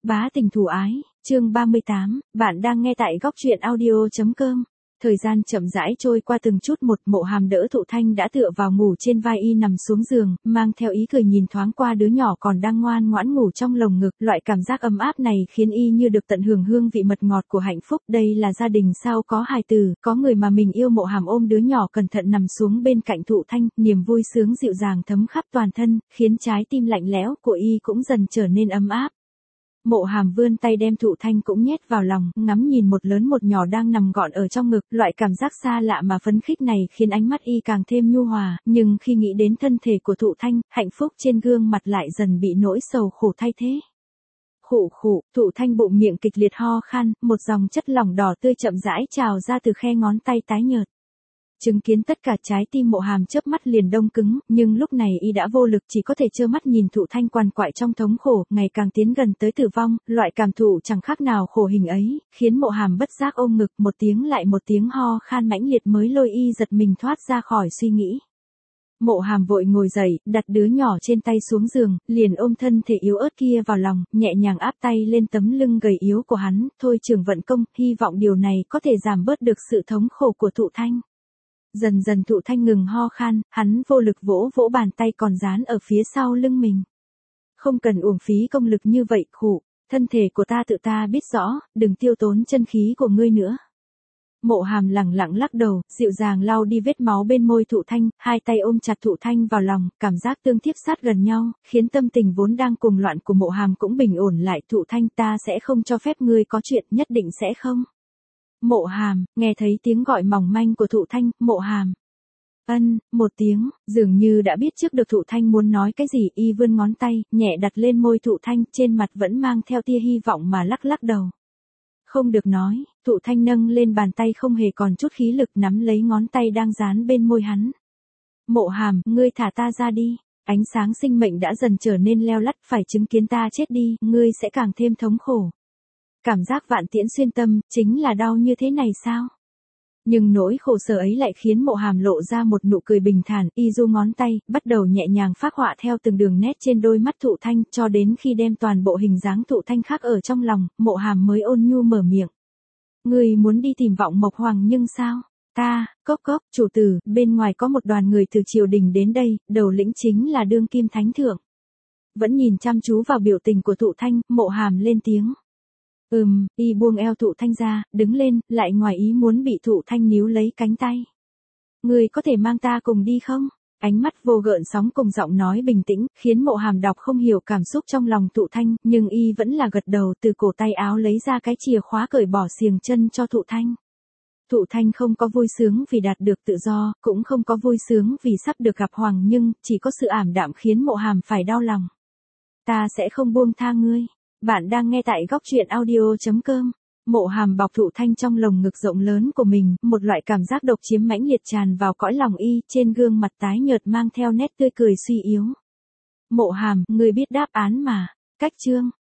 Bá tình thủ ái, chương 38, bạn đang nghe tại góc truyện audio.com. Thời gian chậm rãi trôi qua từng chút một, Mộ Hàm đỡ Thụ Thanh đã tựa vào ngủ trên vai y nằm xuống giường, mang theo ý cười nhìn thoáng qua đứa nhỏ còn đang ngoan ngoãn ngủ trong lồng ngực. Loại cảm giác ấm áp này khiến y như được tận hưởng hương vị mật ngọt của hạnh phúc. Đây là gia đình sao có hài tử, có người mà mình yêu. Mộ Hàm ôm đứa nhỏ cẩn thận nằm xuống bên cạnh Thụ Thanh, niềm vui sướng dịu dàng thấm khắp toàn thân, khiến trái tim lạnh lẽo của y cũng dần trở nên ấm áp. Mộ Hàm vươn tay đem Thụ Thanh cũng nhét vào lòng, ngắm nhìn một lớn một nhỏ đang nằm gọn ở trong ngực. Loại cảm giác xa lạ mà phấn khích này khiến ánh mắt y càng thêm nhu hòa, nhưng khi nghĩ đến thân thể của Thụ Thanh, hạnh phúc trên gương mặt lại dần bị nỗi sầu khổ thay thế. Khụ khụ, Thụ Thanh bụng miệng kịch liệt ho khan, một dòng chất lỏng đỏ tươi chậm rãi trào ra từ khe ngón tay tái nhợt. Chứng kiến tất cả, trái tim Mộ Hàm chớp mắt liền đông cứng, nhưng lúc này y đã vô lực, chỉ có thể trơ mắt nhìn Thụ Thanh quằn quại trong thống khổ, ngày càng tiến gần tới tử vong. Loại cảm thụ chẳng khác nào khổ hình ấy, khiến Mộ Hàm bất giác ôm ngực, một tiếng lại một tiếng ho khan mãnh liệt mới lôi y giật mình thoát ra khỏi suy nghĩ. Mộ Hàm vội ngồi dậy, đặt đứa nhỏ trên tay xuống giường, liền ôm thân thể yếu ớt kia vào lòng, nhẹ nhàng áp tay lên tấm lưng gầy yếu của hắn. Thôi Trường vận công, hy vọng điều này có thể giảm bớt được sự thống khổ của Thụ Thanh. Dần dần Thụ Thanh ngừng ho khan, hắn vô lực vỗ vỗ bàn tay còn dán ở phía sau lưng mình. Không cần uổng phí công lực như vậy, khụ, thân thể của ta tự ta biết rõ, đừng tiêu tốn chân khí của ngươi nữa. Mộ Hàm lẳng lặng lắc đầu, dịu dàng lau đi vết máu bên môi Thụ Thanh, hai tay ôm chặt Thụ Thanh vào lòng, cảm giác tương tiếp sát gần nhau, khiến tâm tình vốn đang cuồng loạn của Mộ Hàm cũng bình ổn lại. Thụ Thanh, ta sẽ không cho phép ngươi có chuyện, nhất định sẽ không. Mộ Hàm, nghe thấy tiếng gọi mỏng manh của Thụ Thanh, Mộ Hàm. Ân, một tiếng, dường như đã biết trước được Thụ Thanh muốn nói cái gì, y vươn ngón tay, nhẹ đặt lên môi Thụ Thanh, trên mặt vẫn mang theo tia hy vọng mà lắc lắc đầu. Không được nói, Thụ Thanh nâng lên bàn tay không hề còn chút khí lực nắm lấy ngón tay đang dán bên môi hắn. Mộ Hàm, ngươi thả ta ra đi, ánh sáng sinh mệnh đã dần trở nên leo lắt, phải chứng kiến ta chết đi, ngươi sẽ càng thêm thống khổ. Cảm giác vạn tiễn xuyên tâm, chính là đau như thế này sao? Nhưng nỗi khổ sở ấy lại khiến Mộ Hàm lộ ra một nụ cười bình thản, y du ngón tay, bắt đầu nhẹ nhàng phác họa theo từng đường nét trên đôi mắt Thụ Thanh, cho đến khi đem toàn bộ hình dáng Thụ Thanh khắc ở trong lòng, Mộ Hàm mới ôn nhu mở miệng. Ngươi muốn đi tìm Vọng Mộc Hoàng nhưng sao? Ta, cốc cốc, chủ tử, bên ngoài có một đoàn người từ triều đình đến đây, đầu lĩnh chính là đương kim thánh thượng. Vẫn nhìn chăm chú vào biểu tình của Thụ Thanh, Mộ Hàm lên tiếng. Y buông eo Thụ Thanh ra, đứng lên, lại ngoài ý muốn bị Thụ Thanh níu lấy cánh tay. Ngươi có thể mang ta cùng đi không? Ánh mắt vô gợn sóng cùng giọng nói bình tĩnh, khiến Mộ Hàm đọc không hiểu cảm xúc trong lòng Thụ Thanh, nhưng y vẫn là gật đầu, từ cổ tay áo lấy ra cái chìa khóa cởi bỏ xiềng chân cho Thụ Thanh. Thụ Thanh không có vui sướng vì đạt được tự do, cũng không có vui sướng vì sắp được gặp Hoàng, nhưng chỉ có sự ảm đạm khiến Mộ Hàm phải đau lòng. Ta sẽ không buông tha ngươi. Bạn đang nghe tại góc truyện audio.com. Mộ Hàm bọc Thụ Thanh trong lồng ngực rộng lớn của mình, một loại cảm giác độc chiếm mãnh liệt tràn vào cõi lòng y, trên gương mặt tái nhợt mang theo nét tươi cười suy yếu. Mộ Hàm, ngươi biết đáp án mà. Cách chương.